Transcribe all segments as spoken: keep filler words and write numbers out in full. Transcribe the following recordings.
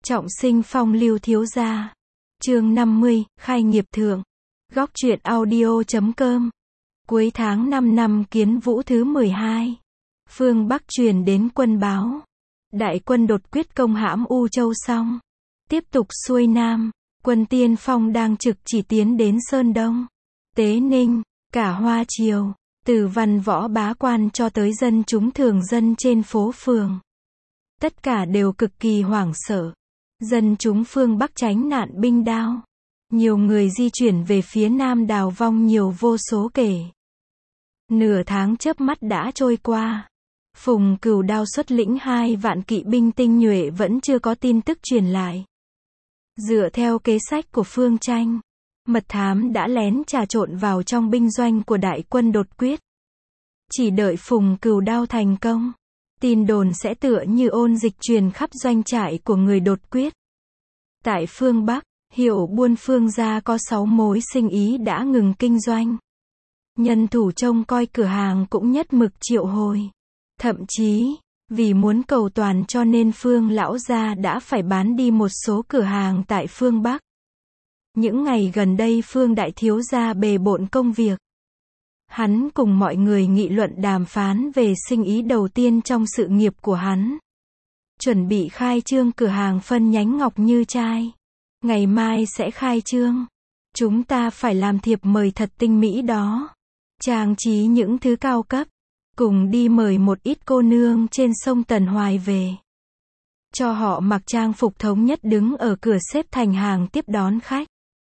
Trọng sinh phong lưu thiếu gia. Chương năm mươi, khai nghiệp thượng. Góc truyện audio chấm com. Cuối tháng năm năm Kiến Vũ thứ mười hai. Phương Bắc truyền đến quân báo. Đại quân đột quyết công hãm U Châu xong. Tiếp tục xuôi Nam. Quân tiên phong đang trực chỉ tiến đến Sơn Đông, Tế Ninh, cả Hoa Triều, từ văn võ bá quan cho tới dân chúng thường dân trên phố phường. Tất cả đều cực kỳ hoảng sợ. Dân chúng phương Bắc tránh nạn binh đao. Nhiều người di chuyển về phía Nam đào vong nhiều vô số kể. Nửa tháng chớp mắt đã trôi qua. Phùng Cửu Đao xuất lĩnh hai vạn kỵ binh tinh nhuệ vẫn chưa có tin tức truyền lại. Dựa theo kế sách của Phương Tranh, mật thám đã lén trà trộn vào trong binh doanh của đại quân đột quyết. Chỉ đợi Phùng Cửu Đao thành công, tin đồn sẽ tựa như ôn dịch truyền khắp doanh trại của người đột quyết. Tại phương Bắc, Hiệu Buôn Phương gia có sáu mối sinh ý đã ngừng kinh doanh. Nhân thủ trông coi cửa hàng cũng nhất mực triệu hồi. Thậm chí, vì muốn cầu toàn cho nên Phương lão gia đã phải bán đi một số cửa hàng tại phương Bắc. Những ngày gần đây Phương đại thiếu gia bề bộn công việc. Hắn cùng mọi người nghị luận đàm phán về sinh ý đầu tiên trong sự nghiệp của hắn. Chuẩn bị khai trương cửa hàng phân nhánh Ngọc Như Trai. Ngày mai sẽ khai trương. Chúng ta phải làm thiệp mời thật tinh mỹ đó. Trang trí những thứ cao cấp. Cùng đi mời một ít cô nương trên sông Tần Hoài về. Cho họ mặc trang phục thống nhất đứng ở cửa xếp thành hàng tiếp đón khách.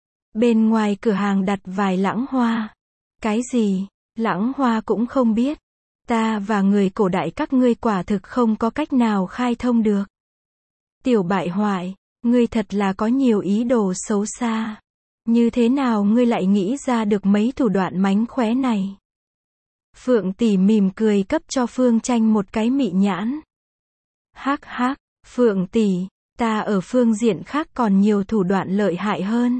Bên ngoài cửa hàng đặt vài lẵng hoa. Cái gì? Lẵng hoa cũng không biết. Ta và người cổ đại các ngươi quả thực không có cách nào khai thông được. Tiểu bại hoại, ngươi thật là có nhiều ý đồ xấu xa. Như thế nào ngươi lại nghĩ ra được mấy thủ đoạn mánh khóe này? Phượng tỷ mỉm cười cấp cho Phương Tranh một cái mị nhãn. Hắc hắc, Phượng tỷ, ta ở phương diện khác còn nhiều thủ đoạn lợi hại hơn.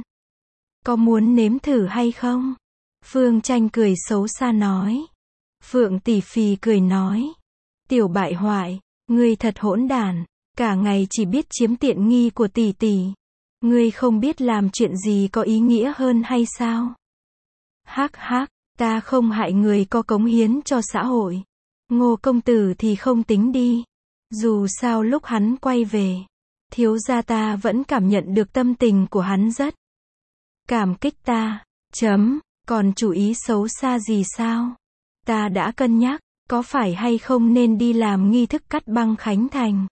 Có muốn nếm thử hay không? Phương Tranh cười xấu xa nói. Phượng tỷ phì cười nói. Tiểu bại hoại, ngươi thật hỗn đản, cả ngày chỉ biết chiếm tiện nghi của tỷ tỷ. Ngươi không biết làm chuyện gì có ý nghĩa hơn hay sao? Hắc hắc. Ta không hại người có cống hiến cho xã hội. Ngô công tử thì không tính đi. Dù sao lúc hắn quay về, thiếu gia ta vẫn cảm nhận được tâm tình của hắn rất cảm kích ta. Chấm, còn chủ ý xấu xa gì sao? Ta đã cân nhắc, có phải hay không nên đi làm nghi thức cắt băng khánh thành.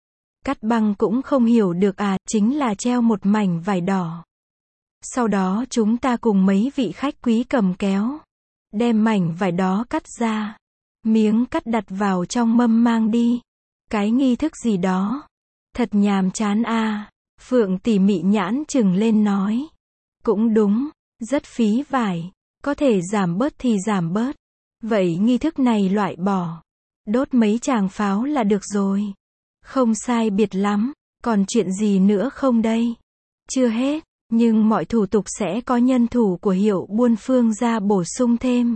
Cắt băng cũng không hiểu được à, chính là treo một mảnh vải đỏ. Sau đó chúng ta cùng mấy vị khách quý cầm kéo. Đem mảnh vải đó cắt ra. Miếng cắt đặt vào trong mâm mang đi. Cái nghi thức gì đó. Thật nhàm chán a. À. Phượng tỷ mị nhãn chừng lên nói. Cũng đúng, rất phí vải. Có thể giảm bớt thì giảm bớt. Vậy nghi thức này loại bỏ. Đốt mấy tràng pháo là được rồi. Không sai biệt lắm. Còn chuyện gì nữa không đây? Chưa hết. Nhưng mọi thủ tục sẽ có nhân thủ của Hiệu Buôn Phương gia bổ sung thêm.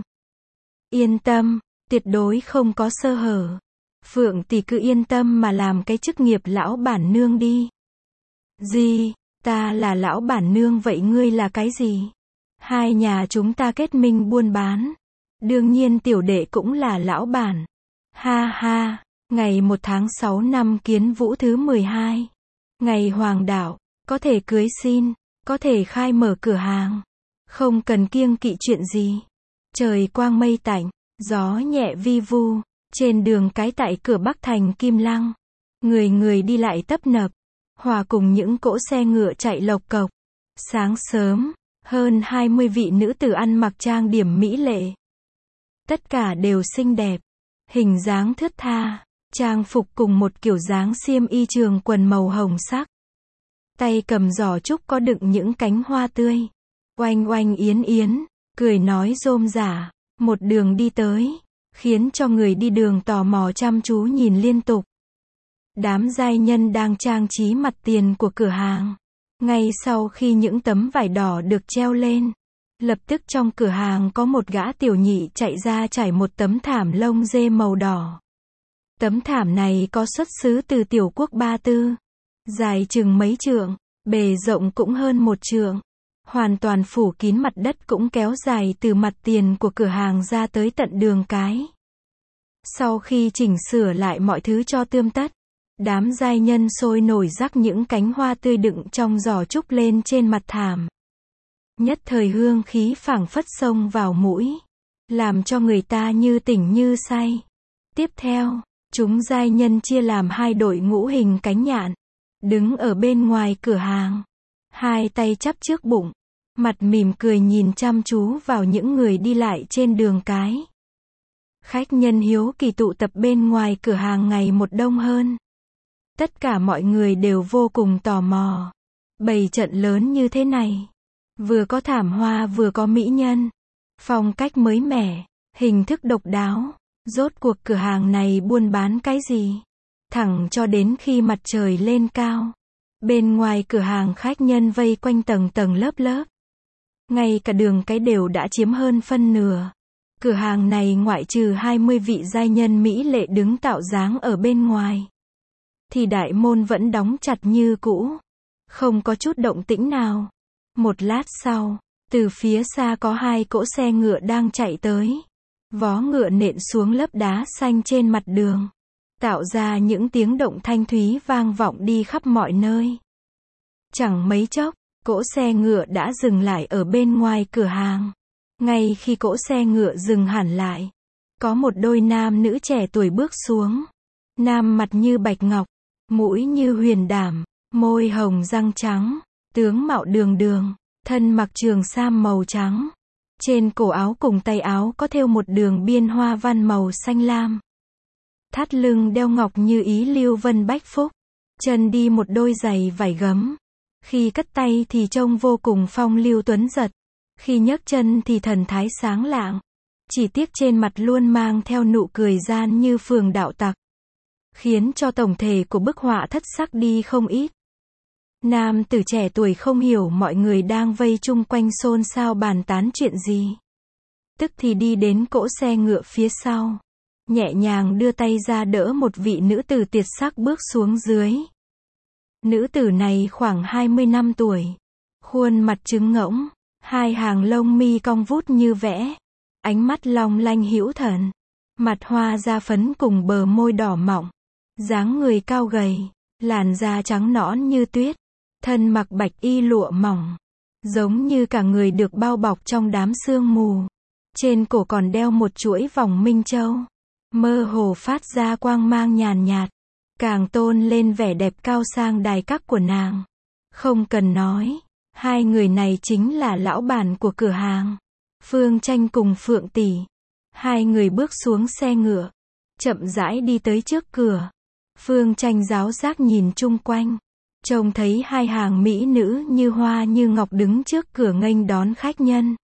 Yên tâm, tuyệt đối không có sơ hở. Phượng tỷ cứ yên tâm mà làm cái chức nghiệp lão bản nương đi. Gì? Ta là lão bản nương vậy ngươi là cái gì? Hai nhà chúng ta kết minh buôn bán. Đương nhiên tiểu đệ cũng là lão bản. Ha ha, ngày một tháng sáu năm Kiến Vũ thứ mười hai. Ngày hoàng đạo, có thể cưới xin. Có thể khai mở cửa hàng. Không cần kiêng kỵ chuyện gì. Trời quang mây tạnh. Gió nhẹ vi vu. Trên đường cái tại cửa Bắc thành Kim Lăng. Người người đi lại tấp nập. Hòa cùng những cỗ xe ngựa chạy lộc cộc. Sáng sớm, hơn hai mươi vị nữ tử ăn mặc trang điểm mỹ lệ. Tất cả đều xinh đẹp. Hình dáng thướt tha. Trang phục cùng một kiểu dáng xiêm y trường quần màu hồng sắc. Tay cầm giỏ trúc có đựng những cánh hoa tươi. Oanh oanh yến yến, cười nói rôm rả, một đường đi tới, khiến cho người đi đường tò mò chăm chú nhìn liên tục. Đám giai nhân đang trang trí mặt tiền của cửa hàng. Ngay sau khi những tấm vải đỏ được treo lên, lập tức trong cửa hàng có một gã tiểu nhị chạy ra trải một tấm thảm lông dê màu đỏ. Tấm thảm này có xuất xứ từ tiểu quốc Ba Tư. dài chừng mấy trượng, bề rộng cũng hơn một trượng, hoàn toàn phủ kín mặt đất, cũng kéo dài từ mặt tiền của cửa hàng ra tới tận đường cái. Sau khi chỉnh sửa lại mọi thứ cho tươm tất, đám giai nhân sôi nổi rắc những cánh hoa tươi đựng trong giỏ trúc lên trên mặt thảm. Nhất thời hương khí phảng phất xông vào mũi, làm cho người ta như tỉnh như say. Tiếp theo, chúng giai nhân chia làm hai đội ngũ hình cánh nhạn, đứng ở bên ngoài cửa hàng, hai tay chắp trước bụng, mặt mỉm cười nhìn chăm chú vào những người đi lại trên đường cái. Khách nhân hiếu kỳ tụ tập bên ngoài cửa hàng ngày một đông hơn. Tất cả mọi người đều vô cùng tò mò. Bày trận lớn như thế này, vừa có thảm hoa vừa có mỹ nhân, phong cách mới mẻ, hình thức độc đáo, rốt cuộc cửa hàng này buôn bán cái gì? Thẳng cho đến khi mặt trời lên cao, bên ngoài cửa hàng khách nhân vây quanh tầng tầng lớp lớp. Ngay cả đường cái đều đã chiếm hơn phân nửa. Cửa hàng này ngoại trừ hai mươi vị giai nhân mỹ lệ đứng tạo dáng ở bên ngoài, thì đại môn vẫn đóng chặt như cũ, không có chút động tĩnh nào. Một lát sau, từ phía xa có hai cỗ xe ngựa đang chạy tới. Vó ngựa nện xuống lớp đá xanh trên mặt đường, tạo ra những tiếng động thanh thúy vang vọng đi khắp mọi nơi. Chẳng mấy chốc, cỗ xe ngựa đã dừng lại ở bên ngoài cửa hàng. Ngay khi cỗ xe ngựa dừng hẳn lại, có một đôi nam nữ trẻ tuổi bước xuống. Nam mặt như bạch ngọc, mũi như huyền đảm, môi hồng răng trắng, tướng mạo đường đường, thân mặc trường sam màu trắng. Trên cổ áo cùng tay áo có thêu một đường biên hoa văn màu xanh lam. Thắt lưng đeo ngọc như ý lưu vân bách phúc. Chân đi một đôi giày vải gấm. Khi cất tay thì trông vô cùng phong lưu tuấn giật. Khi nhấc chân thì thần thái sáng lạng. Chỉ tiếc trên mặt luôn mang theo nụ cười gian như phường đạo tặc, khiến cho tổng thể của bức họa thất sắc đi không ít. Nam tử trẻ tuổi không hiểu mọi người đang vây chung quanh xôn xao bàn tán chuyện gì. Tức thì đi đến cỗ xe ngựa phía sau, nhẹ nhàng đưa tay ra đỡ một vị nữ tử tuyệt sắc bước xuống dưới. Nữ tử này khoảng hai mươi năm tuổi, khuôn mặt trứng ngỗng, hai hàng lông mi cong vút như vẽ, ánh mắt long lanh hữu thần, mặt hoa da phấn cùng bờ môi đỏ mọng, dáng người cao gầy, làn da trắng nõn như tuyết, thân mặc bạch y lụa mỏng, giống như cả người được bao bọc trong đám sương mù. Trên cổ còn đeo một chuỗi vòng minh châu, mơ hồ phát ra quang mang nhàn nhạt, càng tôn lên vẻ đẹp cao sang đài các của nàng. Không cần nói, hai người này chính là lão bản của cửa hàng, Phương Tranh cùng Phượng Tỷ. Hai người bước xuống xe ngựa, chậm rãi đi tới trước cửa. Phương Tranh giáo giác nhìn chung quanh, trông thấy hai hàng mỹ nữ như hoa như ngọc đứng trước cửa nghênh đón khách nhân.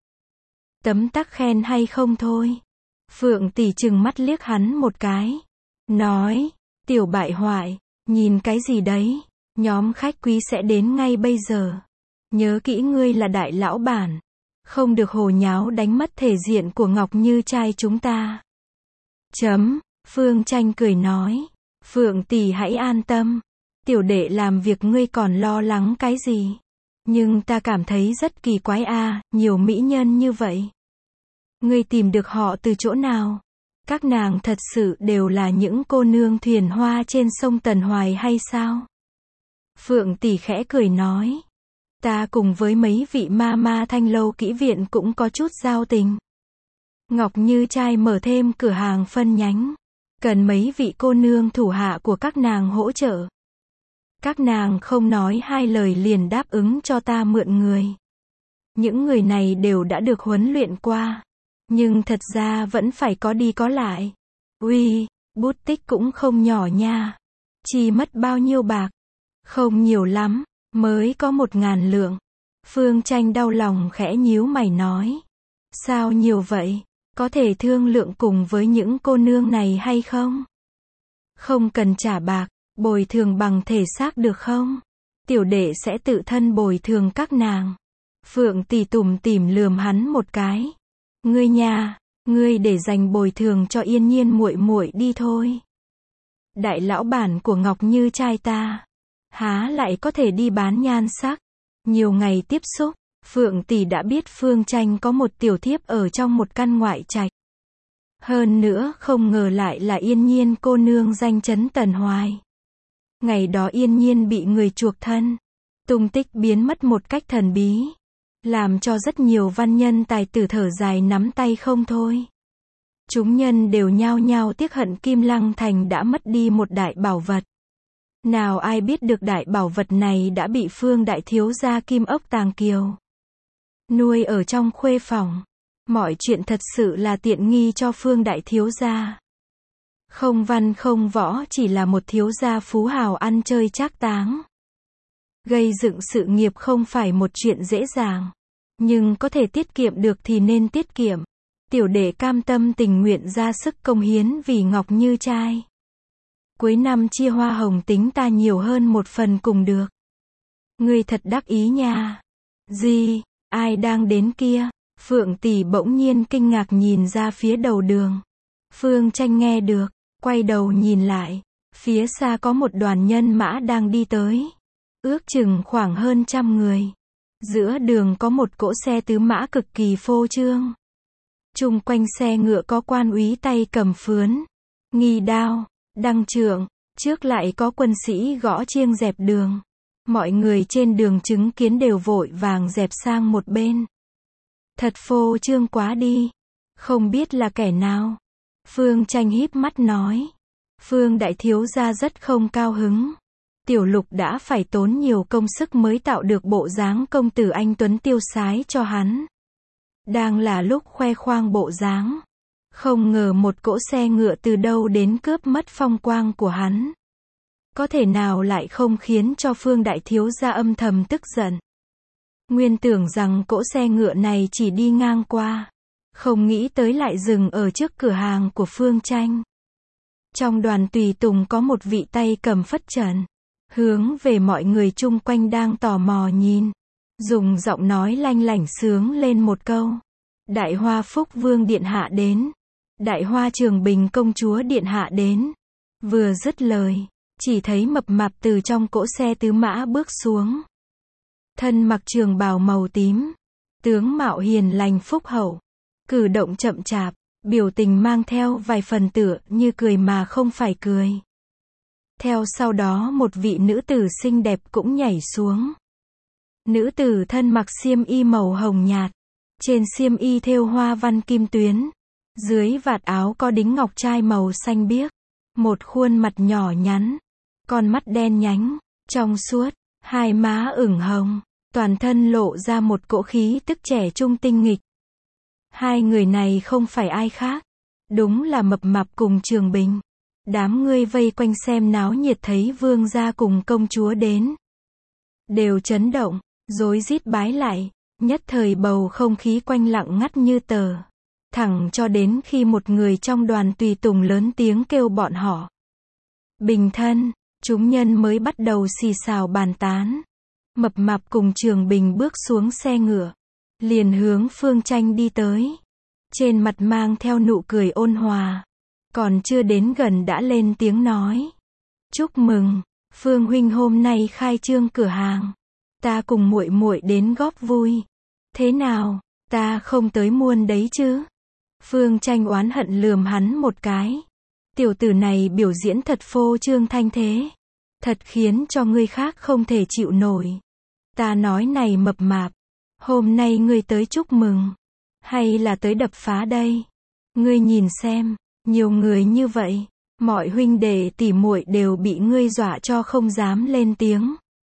Tấm tắc khen hay không thôi. Phượng Tỷ trừng mắt liếc hắn một cái, nói, tiểu bại hoại, nhìn cái gì đấy, nhóm khách quý sẽ đến ngay bây giờ. Nhớ kỹ ngươi là đại lão bản, không được hồ nháo đánh mất thể diện của Ngọc Như trai chúng ta. Chấm, Phương Tranh cười nói, Phượng Tỷ hãy an tâm, tiểu đệ làm việc ngươi còn lo lắng cái gì. Nhưng ta cảm thấy rất kỳ quái a, nhiều mỹ nhân như vậy. Ngươi tìm được họ từ chỗ nào? Các nàng thật sự đều là những cô nương thuyền hoa trên sông Tần Hoài hay sao? Phượng Tỷ khẽ cười nói, ta cùng với mấy vị ma ma Thanh Lâu Kỹ Viện cũng có chút giao tình. Ngọc Như trai mở thêm cửa hàng phân nhánh, cần mấy vị cô nương thủ hạ của các nàng hỗ trợ. Các nàng không nói hai lời liền đáp ứng cho ta mượn người. Những người này đều đã được huấn luyện qua, nhưng thật ra vẫn phải có đi có lại. Uy, bút tích cũng không nhỏ nha. Chỉ mất bao nhiêu bạc? Không nhiều lắm, mới có một ngàn lượng. Phương Tranh đau lòng khẽ nhíu mày nói. Sao nhiều vậy? Có thể thương lượng cùng với những cô nương này hay không? Không cần trả bạc, bồi thường bằng thể xác được không? Tiểu đệ sẽ tự thân bồi thường các nàng. Phượng Tỷ tủm tỉm lườm hắn một cái. Ngươi nha, ngươi để dành bồi thường cho Yên Nhiên muội muội đi thôi. Đại lão bản của Ngọc Như trai ta, há lại có thể đi bán nhan sắc. Nhiều ngày tiếp xúc, Phượng tỷ đã biết Phương Tranh có một tiểu thiếp ở trong một căn ngoại trạch. Hơn nữa không ngờ lại là Yên Nhiên cô nương danh chấn Tần Hoài. Ngày đó Yên Nhiên bị người chuộc thân, tung tích biến mất một cách thần bí, làm cho rất nhiều văn nhân tài tử thở dài nắm tay không thôi. Chúng nhân đều nhao nhao tiếc hận Kim Lăng Thành đã mất đi một đại bảo vật. Nào ai biết được đại bảo vật này đã bị Phương đại thiếu gia Kim Ốc Tàng Kiều nuôi ở trong khuê phòng. Mọi chuyện thật sự là tiện nghi cho Phương đại thiếu gia. Không văn không võ, chỉ là một thiếu gia phú hào ăn chơi trác táng. Gây dựng sự nghiệp không phải một chuyện dễ dàng, nhưng có thể tiết kiệm được thì nên tiết kiệm. Tiểu đệ cam tâm tình nguyện ra sức công hiến vì Ngọc Như trai. Cuối năm chia hoa hồng tính ta nhiều hơn một phần cùng được. Ngươi thật đắc ý nha. Gì, ai đang đến kia? Phượng tỷ bỗng nhiên kinh ngạc nhìn ra phía đầu đường. Phương Tranh nghe được, quay đầu nhìn lại. Phía xa có một đoàn nhân mã đang đi tới. Ước chừng khoảng hơn trăm người. Giữa đường có một cỗ xe tứ mã cực kỳ phô trương. Chung quanh xe ngựa có quan úy tay cầm phướn, nghi đao, đăng trượng, trước lại có quân sĩ gõ chiêng dẹp đường. Mọi người trên đường chứng kiến đều vội vàng dẹp sang một bên. Thật phô trương quá đi. Không biết là kẻ nào. Phương Tranh híp mắt nói. Phương đại thiếu gia rất không cao hứng. Tiểu Lục đã phải tốn nhiều công sức mới tạo được bộ dáng công tử anh tuấn tiêu sái cho hắn. Đang là lúc khoe khoang bộ dáng, không ngờ một cỗ xe ngựa từ đâu đến cướp mất phong quang của hắn. Có thể nào lại không khiến cho Phương đại thiếu gia âm thầm tức giận. Nguyên tưởng rằng cỗ xe ngựa này chỉ đi ngang qua, không nghĩ tới lại dừng ở trước cửa hàng của Phương Tranh. Trong đoàn tùy tùng có một vị tay cầm phất trần, hướng về mọi người chung quanh đang tò mò nhìn, dùng giọng nói lanh lảnh sướng lên một câu. Đại Hoa Phúc Vương Điện Hạ đến. Đại Hoa Trường Bình Công Chúa Điện Hạ đến. Vừa dứt lời, chỉ thấy mập mạp từ trong cỗ xe tứ mã bước xuống. Thân mặc trường bào màu tím, tướng mạo hiền lành phúc hậu, cử động chậm chạp, biểu tình mang theo vài phần tựa như cười mà không phải cười. Theo sau đó một vị nữ tử xinh đẹp cũng nhảy xuống. Nữ tử thân mặc xiêm y màu hồng nhạt, trên xiêm y thêu hoa văn kim tuyến, dưới vạt áo có đính ngọc trai màu xanh biếc, một khuôn mặt nhỏ nhắn, con mắt đen nhánh, trong suốt, hai má ửng hồng, toàn thân lộ ra một cỗ khí tức trẻ trung tinh nghịch. Hai người này không phải ai khác, đúng là mập mạp cùng Trường Bình. Đám ngươi vây quanh xem náo nhiệt thấy vương gia cùng công chúa đến, đều chấn động, rối rít bái lại, nhất thời bầu không khí quanh lặng ngắt như tờ. Thẳng cho đến khi một người trong đoàn tùy tùng lớn tiếng kêu bọn họ bình thân, chúng nhân mới bắt đầu xì xào bàn tán. Mập mạp cùng Trường Bình bước xuống xe ngựa, liền hướng Phương Tranh đi tới. Trên mặt mang theo nụ cười ôn hòa, còn chưa đến gần đã lên tiếng nói. Chúc mừng, Phương huynh hôm nay khai trương cửa hàng. Ta cùng muội muội đến góp vui. Thế nào, ta không tới muôn đấy chứ? Phương Tranh oán hận lườm hắn một cái. Tiểu tử này biểu diễn thật phô trương thanh thế. Thật khiến cho người khác không thể chịu nổi. Ta nói này mập mạp, hôm nay ngươi tới chúc mừng, hay là tới đập phá đây? Ngươi nhìn xem, nhiều người như vậy, mọi huynh đệ tỉ muội đều bị ngươi dọa cho không dám lên tiếng.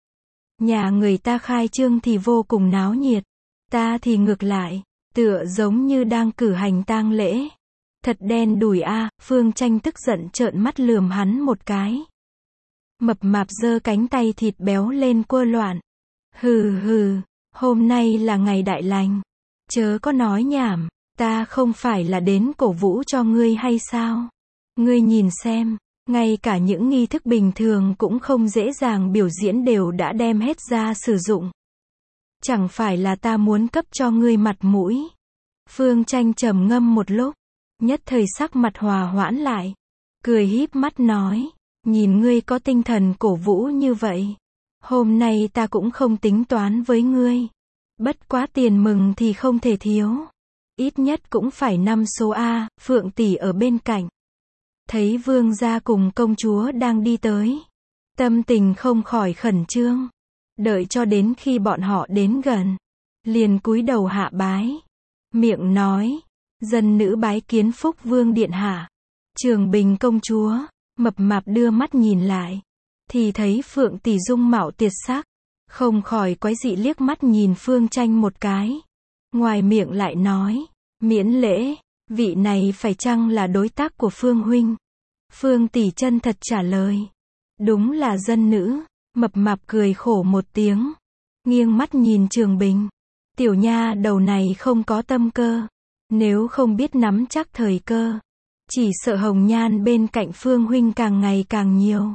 Nhà người ta khai trương thì vô cùng náo nhiệt, ta thì ngược lại, tựa giống như đang cử hành tang lễ. Thật đen đủi a. À, Phương Tranh tức giận trợn mắt lườm hắn một cái. Mập mạp giơ cánh tay thịt béo lên quơ loạn. Hừ hừ, hôm nay là ngày đại lành, chớ có nói nhảm, ta không phải là đến cổ vũ cho ngươi hay sao? Ngươi nhìn xem, ngay cả những nghi thức bình thường cũng không dễ dàng biểu diễn đều đã đem hết ra sử dụng. Chẳng phải là ta muốn cấp cho ngươi mặt mũi. Phương Tranh trầm ngâm một lúc, nhất thời sắc mặt hòa hoãn lại, cười híp mắt nói, nhìn ngươi có tinh thần cổ vũ như vậy, Hôm nay ta cũng không tính toán với ngươi. Bất quá tiền mừng thì không thể thiếu. Ít nhất cũng phải năm số A, Phượng tỷ ở bên cạnh. Thấy vương gia cùng công chúa đang đi tới. Tâm tình không khỏi khẩn trương. Đợi cho đến khi bọn họ đến gần. Liền cúi đầu hạ bái. Miệng nói. Dân nữ bái kiến phúc vương điện hạ. Trường Bình công chúa. Mập mạp đưa mắt nhìn lại. Thì thấy Phượng tỷ dung mạo tuyệt sắc. Không khỏi quái dị liếc mắt nhìn Phương Tranh một cái. Ngoài miệng lại nói. Miễn lễ. Vị này phải chăng là đối tác của Phương huynh? Phương tỷ chân thật trả lời. Đúng là dân nữ. Mập mạp cười khổ một tiếng. Nghiêng mắt nhìn Trường Bình. Tiểu nha đầu này không có tâm cơ. Nếu không biết nắm chắc thời cơ. Chỉ sợ hồng nhan bên cạnh Phương huynh càng ngày càng nhiều.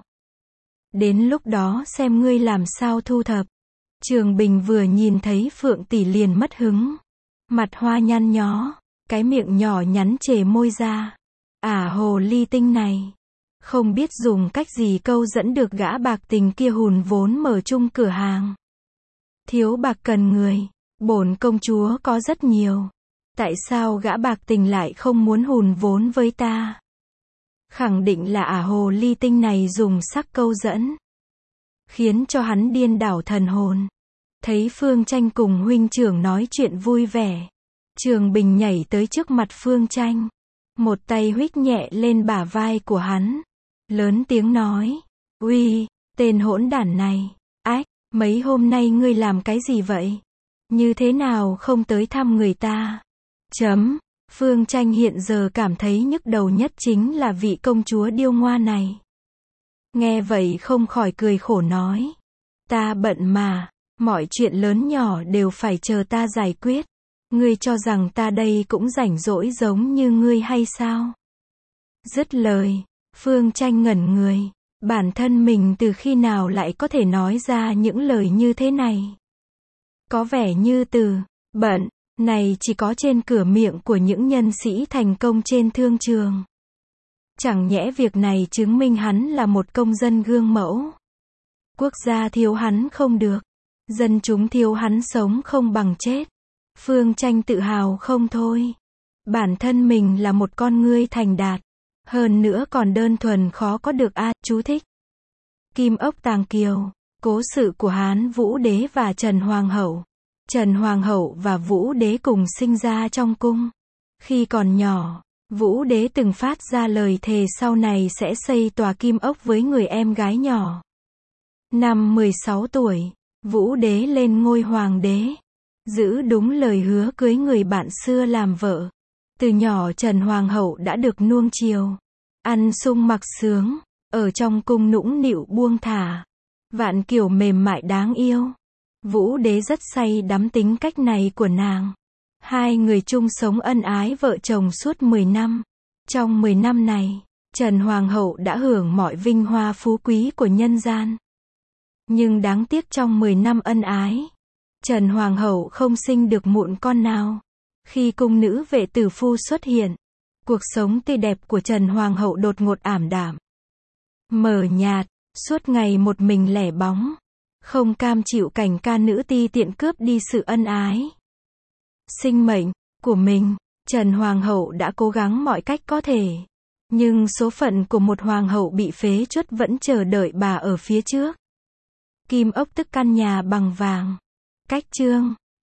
Đến lúc đó xem ngươi làm sao thu thập. Trường Bình vừa nhìn thấy Phượng tỷ liền mất hứng. Mặt hoa nhăn nhó. Cái miệng nhỏ nhắn chề môi ra. Ả hồ ly tinh này. Không biết dùng cách gì câu dẫn được gã bạc tình kia hùn vốn mở chung cửa hàng. Thiếu bạc cần người. Bổn công chúa có rất nhiều. Tại sao gã bạc tình lại không muốn hùn vốn với ta? Khẳng định là ả hồ ly tinh này dùng sắc câu dẫn. Khiến cho hắn điên đảo thần hồn. Thấy Phương Tranh cùng huynh trưởng nói chuyện vui vẻ. Trường Bình nhảy tới trước mặt Phương Tranh. Một tay huých nhẹ lên bả vai của hắn. Lớn tiếng nói. Uy, tên hỗn đản này. Ách, mấy hôm nay ngươi làm cái gì vậy? Như thế nào không tới thăm người ta? Chấm. Phương Tranh hiện giờ cảm thấy nhức đầu nhất chính là vị công chúa điêu ngoa này. Nghe vậy không khỏi cười khổ nói. Ta bận mà, mọi chuyện lớn nhỏ đều phải chờ ta giải quyết. Ngươi cho rằng ta đây cũng rảnh rỗi giống như ngươi hay sao? Dứt lời, Phương Tranh ngẩn người. Bản thân mình từ khi nào lại có thể nói ra những lời như thế này? Có vẻ như từ bận này chỉ có trên cửa miệng của những nhân sĩ thành công trên thương trường. Chẳng nhẽ việc này chứng minh hắn là một công dân gương mẫu. Quốc gia thiếu hắn không được. Dân chúng thiếu hắn sống không bằng chết. Phương Tranh tự hào không thôi. Bản thân mình là một con ngươi thành đạt. Hơn nữa còn đơn thuần khó có được a. Chú thích. Kim ốc Tàng Kiều. Cố sự của Hán Vũ Đế và Trần Hoàng hậu. Trần Hoàng hậu và Vũ Đế cùng sinh ra trong cung. Khi còn nhỏ, Vũ Đế từng phát ra lời thề sau này sẽ xây tòa kim ốc với người em gái nhỏ. Năm mười sáu tuổi, Vũ Đế lên ngôi hoàng đế. Giữ đúng lời hứa cưới người bạn xưa làm vợ. Từ nhỏ Trần Hoàng hậu đã được nuông chiều. Ăn sung mặc sướng, ở trong cung nũng nịu buông thả. Vạn kiểu mềm mại đáng yêu. Vũ Đế rất say đắm tính cách này của nàng. Hai người chung sống ân ái vợ chồng suốt mười năm. Trong mười năm này, Trần Hoàng hậu đã hưởng mọi vinh hoa phú quý của nhân gian. Nhưng đáng tiếc trong mười năm ân ái, Trần Hoàng hậu không sinh được mụn con nào. Khi cung nữ vệ tử phu xuất hiện, cuộc sống tươi đẹp của Trần Hoàng hậu đột ngột ảm đạm. Mờ nhạt, suốt ngày một mình lẻ bóng. Không cam chịu cảnh ca nữ ti tiện cướp đi sự ân ái. Sinh mệnh của mình, Trần Hoàng hậu đã cố gắng mọi cách có thể. Nhưng số phận của một hoàng hậu bị phế truất vẫn chờ đợi bà ở phía trước. Kim ốc tức căn nhà bằng vàng. Cách chương